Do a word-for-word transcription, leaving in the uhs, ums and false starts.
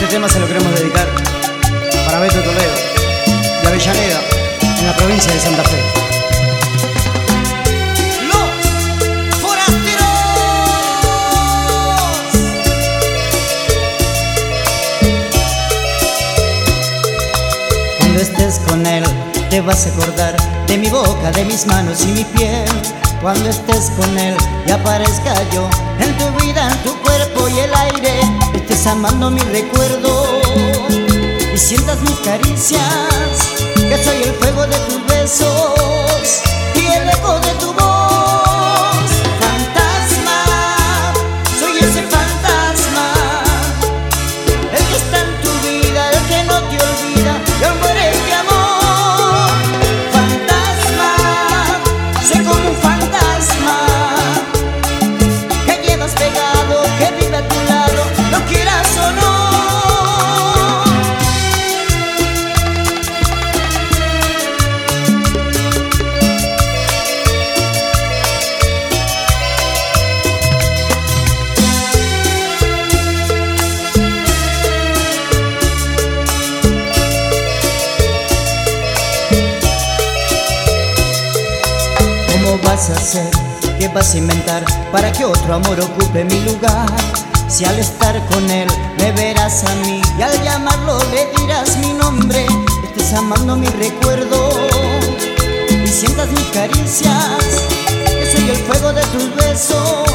tema se lo queremos dedicar para Beto Toledo, de Avellaneda, en la provincia de Santa Fe. Los forasteros. Cuando estés con él, te vas a acordar de mi boca, de mis manos y mi piel. Cuando estés con él y aparezca yo en tu vida, en tu cuerpo y el aire, estés amando mi recuerdo y sientas mis caricias, que soy el fuego de tus besos y el eco de tu voz. Fantasma, soy ese fantasma, el que está en tu vida, el que no te olvida y aún muere de amor. Fantasma, soy como un fantasma que llevas pegado, que vive a tu lado, lo quieras o no. ¿Cómo vas a hacer? ¿Qué vas a inventar para que otro amor ocupe mi lugar? Si al estar con él me verás a mí y al llamarlo le dirás mi nombre, estés amando mi recuerdo y sientas mis caricias, que soy el fuego de tus besos